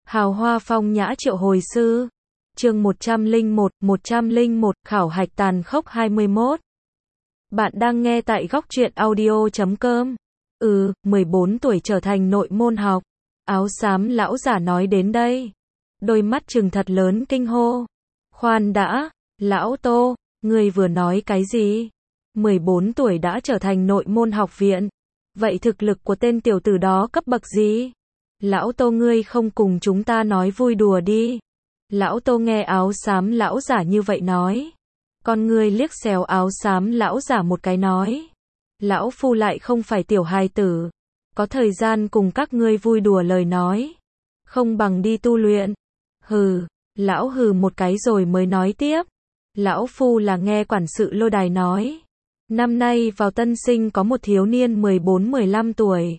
Hào hoa phong nhã triệu hồi sư. Chương 101, khảo hạch tàn khốc 21. Bạn đang nghe tại góc truyện audio.com. 14 tuổi trở thành nội môn học. Áo xám lão giả nói đến đây. Đôi mắt trừng thật lớn kinh hô. Khoan đã, lão Tô, ngươi vừa nói cái gì? 14 tuổi đã trở thành nội môn học viện. Vậy thực lực của tên tiểu tử đó cấp bậc gì? Lão Tô ngươi không cùng chúng ta nói vui đùa đi. Lão Tô nghe áo xám lão giả như vậy nói. Con ngươi liếc xéo áo xám lão giả một cái nói. Lão phu lại không phải tiểu hài tử. Có thời gian cùng các ngươi vui đùa lời nói. Không bằng đi tu luyện. Hừ, lão hừ một cái rồi mới nói tiếp. Lão phu là nghe quản sự Lôi Đài nói. Năm nay vào tân sinh có một thiếu niên 14-15 tuổi.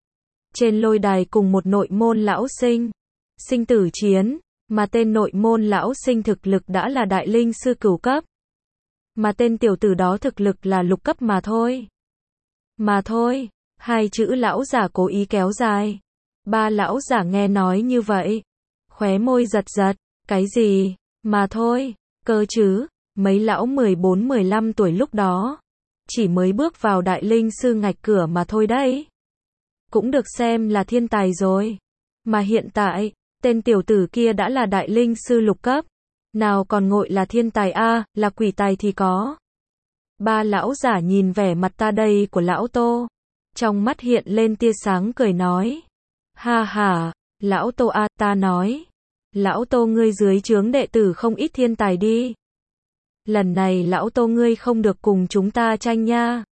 Trên lôi đài cùng một nội môn lão sinh. Sinh tử chiến, mà tên nội môn lão sinh thực lực đã là đại linh sư cửu cấp. Mà tên tiểu tử đó thực lực là lục cấp mà thôi. Mà thôi, hai chữ lão giả cố ý kéo dài. Ba lão giả nghe nói như vậy. Khóe môi giật giật, cái gì, mà thôi, cơ chứ, mấy lão 14-15 tuổi lúc đó. Chỉ mới bước vào đại linh sư ngạch cửa mà thôi đấy. Cũng được xem là thiên tài rồi. Mà hiện tại, tên tiểu tử kia đã là đại linh sư lục cấp. Nào còn ngội là thiên tài a, là quỷ tài thì có. Ba lão giả nhìn vẻ mặt ta đây của lão Tô. Trong mắt hiện lên tia sáng cười nói. Ha ha, lão Tô a, ta nói. Lão Tô ngươi dưới trướng đệ tử không ít thiên tài đi. Lần này lão Tô ngươi không được cùng chúng ta tranh nha.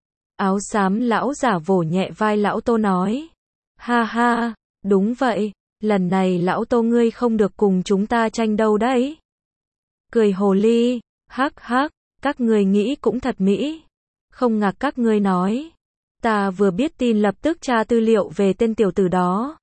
Áo xám lão giả vỗ nhẹ vai lão Tô nói. Ha ha, đúng vậy, lần này lão Tô ngươi không được cùng chúng ta tranh đâu đấy. Cười hồ ly, hắc hắc, các ngươi nghĩ cũng thật mỹ. Không ngạc các ngươi nói. Ta vừa biết tin lập tức tra tư liệu về tên tiểu tử đó.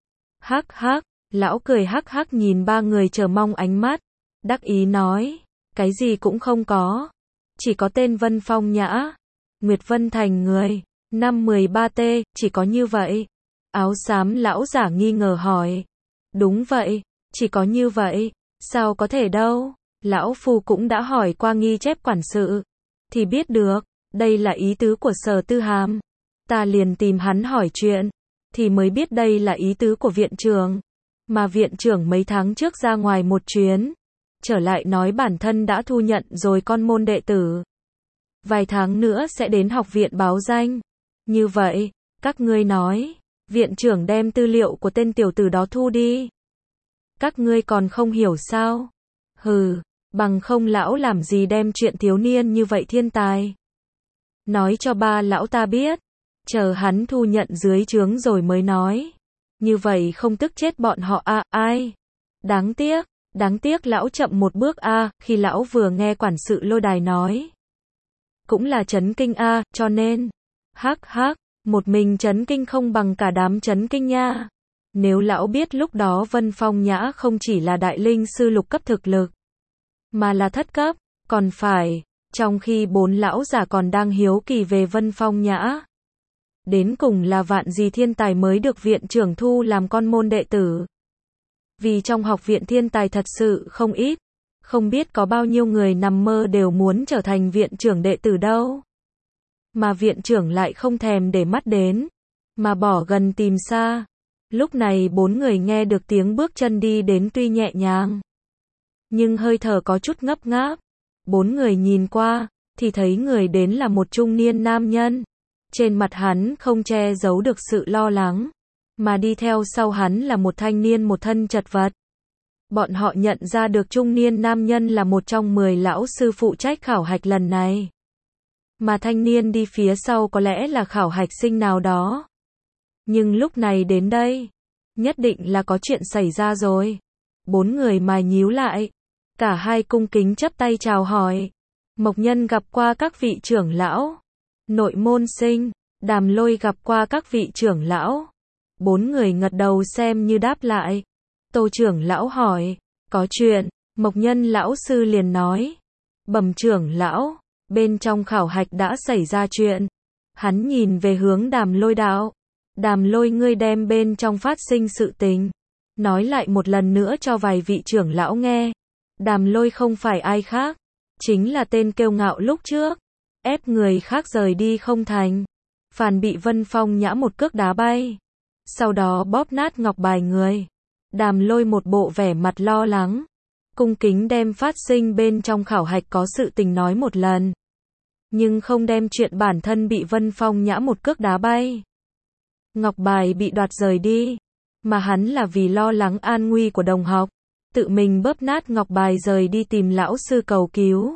Hắc hắc, lão cười hắc hắc nhìn ba người chờ mong ánh mắt. Đắc ý nói. Cái gì cũng không có. Chỉ có tên Vân Phong Nhã. Nguyệt Vân Thành người. Năm 13T, chỉ có như vậy. Áo xám lão giả nghi ngờ hỏi. Đúng vậy, chỉ có như vậy. Sao có thể đâu. Lão phu cũng đã hỏi qua nghi chép quản sự. Thì biết được, đây là ý tứ của Sở Tư Hàm. Ta liền tìm hắn hỏi chuyện. Thì mới biết đây là ý tứ của viện trưởng. Mà viện trưởng mấy tháng trước ra ngoài một chuyến. Trở lại nói bản thân đã thu nhận rồi con môn đệ tử. Vài tháng nữa sẽ đến học viện báo danh. Như vậy, các ngươi nói, viện trưởng đem tư liệu của tên tiểu tử đó thu đi. Các ngươi còn không hiểu sao? Hừ, bằng không lão làm gì đem chuyện thiếu niên như vậy thiên tài. Nói cho ba lão ta biết, chờ hắn thu nhận dưới trướng rồi mới nói. Như vậy không tức chết bọn họ à, ai? Đáng tiếc lão chậm một bước a, khi lão vừa nghe quản sự Lôi Đài nói. Cũng là chấn kinh a, cho nên. Hắc hắc, một mình chấn kinh không bằng cả đám chấn kinh nha. Nếu lão biết lúc đó Vân Phong Nhã không chỉ là đại linh sư lục cấp thực lực, mà là thất cấp, còn phải, trong khi bốn lão giả còn đang hiếu kỳ về Vân Phong Nhã. Đến cùng là vạn gì thiên tài mới được viện trưởng thu làm con môn đệ tử. Vì trong học viện thiên tài thật sự không ít. Không biết có bao nhiêu người nằm mơ đều muốn trở thành viện trưởng đệ tử đâu. Mà viện trưởng lại không thèm để mắt đến. Mà bỏ gần tìm xa. Lúc này bốn người nghe được tiếng bước chân đi đến tuy nhẹ nhàng. Nhưng hơi thở có chút ngấp ngáp. Bốn người nhìn qua, thì thấy người đến là một trung niên nam nhân. Trên mặt hắn không che giấu được sự lo lắng. Mà đi theo sau hắn là một thanh niên một thân chật vật. Bọn họ nhận ra được trung niên nam nhân là một trong 10 lão sư phụ trách khảo hạch lần này. Mà thanh niên đi phía sau có lẽ là khảo hạch sinh nào đó. Nhưng lúc này đến đây, nhất định là có chuyện xảy ra rồi. Bốn người mày nhíu lại. Cả hai cung kính chắp tay chào hỏi. Mộc Nhân gặp qua các vị trưởng lão. Nội môn sinh, Đàm Lôi gặp qua các vị trưởng lão. Bốn người gật đầu xem như đáp lại. Tô trưởng lão hỏi, có chuyện, Mộc Nhân lão sư liền nói. Bẩm trưởng lão, bên trong khảo hạch đã xảy ra chuyện. Hắn nhìn về hướng Đàm Lôi đạo. Đàm Lôi ngươi đem bên trong phát sinh sự tình. nói lại một lần nữa cho vài vị trưởng lão nghe. Đàm Lôi không phải ai khác, chính là tên kiêu ngạo lúc trước, ép người khác rời đi không thành, phàn bị Vân Phong Nhã một cước đá bay, sau đó bóp nát ngọc bài người. Đàm Lôi một bộ vẻ mặt lo lắng, cung kính đem phát sinh bên trong khảo hạch có sự tình nói một lần, nhưng không đem chuyện bản thân bị Vân Phong Nhã một cước đá bay, ngọc bài bị đoạt rời đi, mà hắn là vì lo lắng an nguy của đồng học, tự mình bóp nát ngọc bài rời đi tìm lão sư cầu cứu.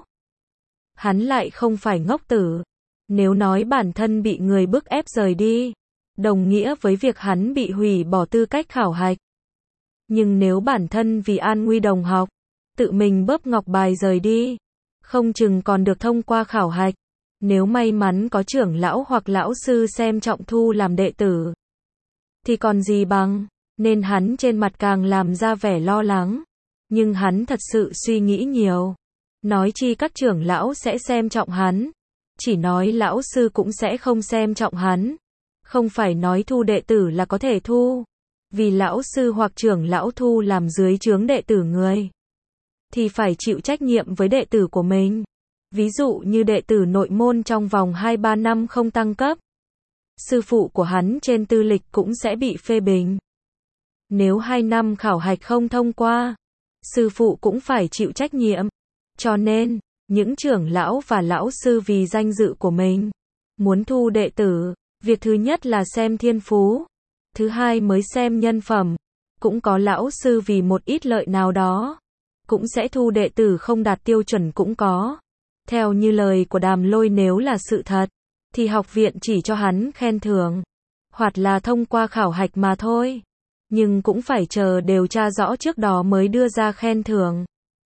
Hắn lại không phải ngốc tử, nếu nói bản thân bị người bức ép rời đi, đồng nghĩa với việc hắn bị hủy bỏ tư cách khảo hạch. Nhưng nếu bản thân vì an nguy đồng học, tự mình bóp ngọc bài rời đi, không chừng còn được thông qua khảo hạch. Nếu may mắn có trưởng lão hoặc lão sư xem trọng thu làm đệ tử, thì còn gì bằng, nên hắn trên mặt càng làm ra vẻ lo lắng. Nhưng hắn thật sự suy nghĩ nhiều. Nói chi các trưởng lão sẽ xem trọng hắn, chỉ nói lão sư cũng sẽ không xem trọng hắn. Không phải nói thu đệ tử là có thể thu, vì lão sư hoặc trưởng lão thu làm dưới trướng đệ tử người, thì phải chịu trách nhiệm với đệ tử của mình. Ví dụ như đệ tử nội môn trong vòng 2-3 năm không tăng cấp, sư phụ của hắn trên tư lịch cũng sẽ bị phê bình. Nếu 2 năm khảo hạch không thông qua, sư phụ cũng phải chịu trách nhiệm. Cho nên, những trưởng lão và lão sư vì danh dự của mình, muốn thu đệ tử, việc thứ nhất là xem thiên phú, thứ hai mới xem nhân phẩm. Cũng có lão sư vì một ít lợi nào đó, cũng sẽ thu đệ tử không đạt tiêu chuẩn cũng có. Theo như lời của Đàm Lôi, nếu là sự thật, thì học viện chỉ cho hắn khen thưởng, hoặc là thông qua khảo hạch mà thôi. Nhưng cũng phải chờ điều tra rõ trước đó mới đưa ra khen thưởng.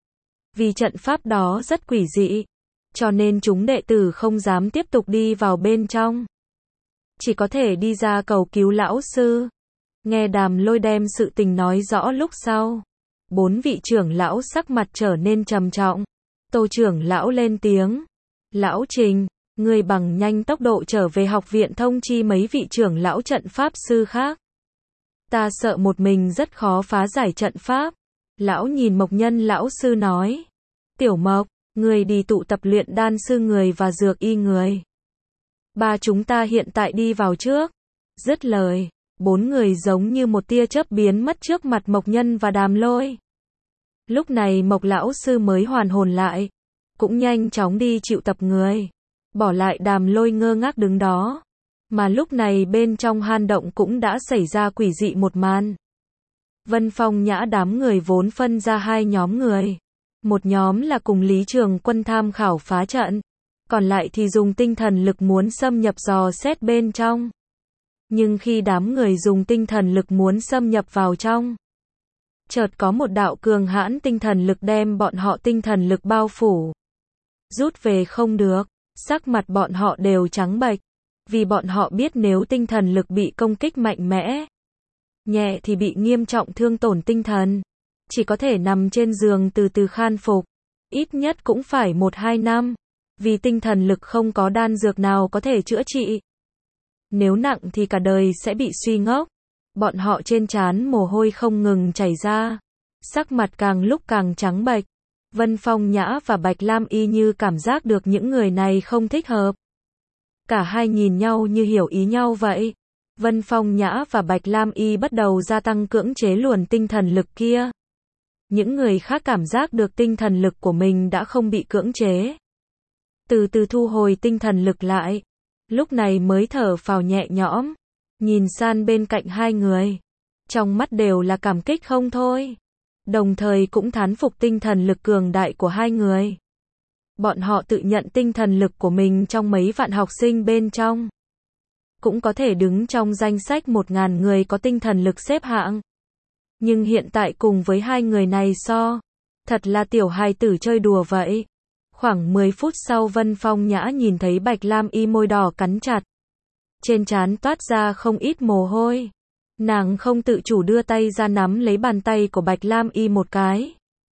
Vì trận pháp đó rất quỷ dị, cho nên chúng đệ tử không dám tiếp tục đi vào bên trong, chỉ có thể đi ra cầu cứu lão sư. Nghe Đàm Lôi đem sự tình nói rõ lúc sau, 4 vị trưởng lão sắc mặt trở nên trầm trọng. Tô trưởng lão lên tiếng, lão Trình, ngươi bằng nhanh tốc độ trở về học viện thông chi mấy vị trưởng lão trận pháp sư khác. Ta sợ một mình rất khó phá giải trận pháp. Lão nhìn Mộc Nhân lão sư nói, Tiểu Mộc, ngươi đi tụ tập luyện đan sư người và dược y người. Ba chúng ta hiện tại đi vào trước. Dứt lời, 4 người giống như một tia chớp biến mất trước mặt Mộc Nhân và Đàm Lôi. Lúc này Mộc lão sư mới hoàn hồn lại, cũng nhanh chóng đi triệu tập người, bỏ lại Đàm Lôi ngơ ngác đứng đó. Mà lúc này bên trong hang động cũng đã xảy ra quỷ dị một màn. Vân Phong Nhã đám người vốn phân ra 2 nhóm người. Một nhóm là cùng Lý Trường Quân tham khảo phá trận, còn lại thì dùng tinh thần lực muốn xâm nhập dò xét bên trong. Nhưng khi đám người dùng tinh thần lực muốn xâm nhập vào trong, chợt có một đạo cường hãn tinh thần lực đem bọn họ tinh thần lực bao phủ. Rút về không được, sắc mặt bọn họ đều trắng bệch, vì bọn họ biết nếu tinh thần lực bị công kích mạnh mẽ, nhẹ thì bị nghiêm trọng thương tổn tinh thần, chỉ có thể nằm trên giường từ từ khan phục, ít nhất cũng phải 1-2 năm, vì tinh thần lực không có đan dược nào có thể chữa trị. Nếu nặng thì cả đời sẽ bị suy ngốc. Bọn họ trên trán mồ hôi không ngừng chảy ra, sắc mặt càng lúc càng trắng bệch. Vân Phong Nhã và Bạch Lam Y như cảm giác được những người này không thích hợp. Cả hai nhìn nhau như hiểu ý nhau vậy. Vân Phong Nhã và Bạch Lam Y bắt đầu gia tăng cưỡng chế luồn tinh thần lực kia. Những người khác cảm giác được tinh thần lực của mình đã không bị cưỡng chế, từ từ thu hồi tinh thần lực lại, lúc này mới thở phào nhẹ nhõm, nhìn sang bên cạnh hai người, trong mắt đều là cảm kích không thôi, đồng thời cũng thán phục tinh thần lực cường đại của hai người. Bọn họ tự nhận tinh thần lực của mình trong mấy vạn học sinh bên trong, cũng có thể đứng trong danh sách 1000 người có tinh thần lực xếp hạng. Nhưng hiện tại cùng với hai người này so, thật là tiểu hài tử chơi đùa vậy. Khoảng 10 phút sau Vân Phong Nhã nhìn thấy Bạch Lam Y môi đỏ cắn chặt, trên trán toát ra không ít mồ hôi. Nàng không tự chủ đưa tay ra nắm lấy bàn tay của Bạch Lam Y một cái,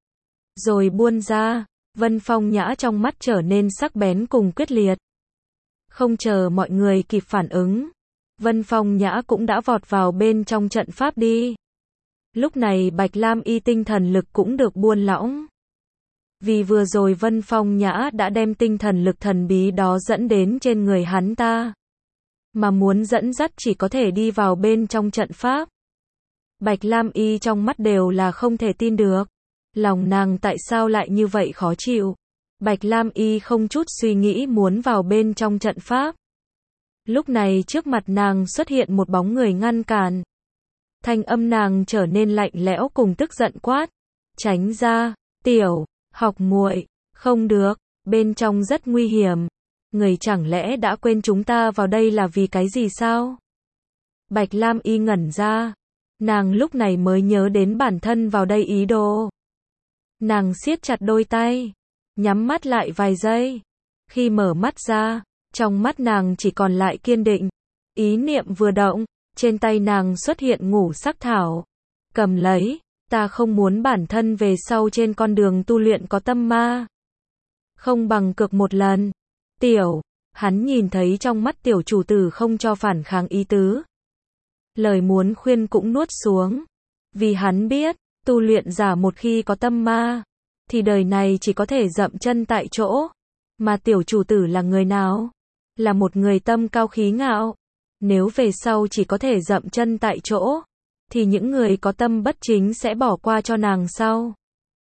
rồi buông ra. Vân Phong Nhã trong mắt trở nên sắc bén cùng quyết liệt. Không chờ mọi người kịp phản ứng, Vân Phong Nhã cũng đã vọt vào bên trong trận pháp đi. Lúc này Bạch Lam Y tinh thần lực cũng được buông lỏng. Vì vừa rồi Vân Phong Nhã đã đem tinh thần lực thần bí đó dẫn đến trên người hắn ta. Mà muốn dẫn dắt chỉ có thể đi vào bên trong trận pháp. Bạch Lam Y trong mắt đều là không thể tin được. Lòng nàng tại sao lại như vậy khó chịu. Bạch Lam Y không chút suy nghĩ muốn vào bên trong trận pháp. Lúc này trước mặt nàng xuất hiện một bóng người ngăn cản. Thanh âm nàng trở nên lạnh lẽo cùng tức giận quát. Tránh ra, tiểu, học muội, không được, bên trong rất nguy hiểm. Người chẳng lẽ đã quên chúng ta vào đây là vì cái gì sao? Bạch Lam Y ngẩn ra. Nàng lúc này mới nhớ đến bản thân vào đây ý đồ. Nàng siết chặt đôi tay, nhắm mắt lại vài giây. Khi mở mắt ra, trong mắt nàng chỉ còn lại kiên định. Ý niệm vừa động, trên tay nàng xuất hiện ngũ sắc thảo. Cầm lấy, ta không muốn bản thân về sau trên con đường tu luyện có tâm ma. Không bằng cược một lần. Tiểu, hắn nhìn thấy trong mắt tiểu chủ tử không cho phản kháng ý tứ. Lời muốn khuyên cũng nuốt xuống. Vì hắn biết, tu luyện giả một khi có tâm ma, thì đời này chỉ có thể dậm chân tại chỗ. Mà tiểu chủ tử là người nào? Là một người tâm cao khí ngạo. Nếu về sau chỉ có thể dậm chân tại chỗ, thì những người có tâm bất chính sẽ bỏ qua cho nàng sau.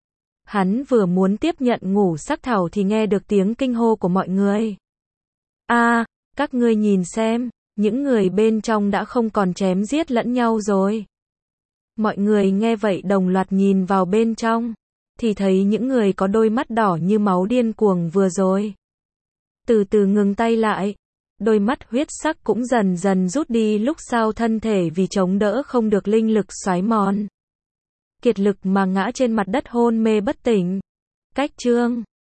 Hắn vừa muốn tiếp nhận ngũ sắc thảo thì nghe được tiếng kinh hô của mọi người. A, các ngươi nhìn xem, những người bên trong đã không còn chém giết lẫn nhau rồi. Mọi người nghe vậy đồng loạt nhìn vào bên trong, thì thấy những người có đôi mắt đỏ như máu điên cuồng vừa rồi. Từ từ ngừng tay lại, đôi mắt huyết sắc cũng dần dần rút đi lúc sau thân thể vì chống đỡ không được linh lực xoáy mòn. Kiệt lực mà ngã trên mặt đất hôn mê bất tỉnh. Cách chương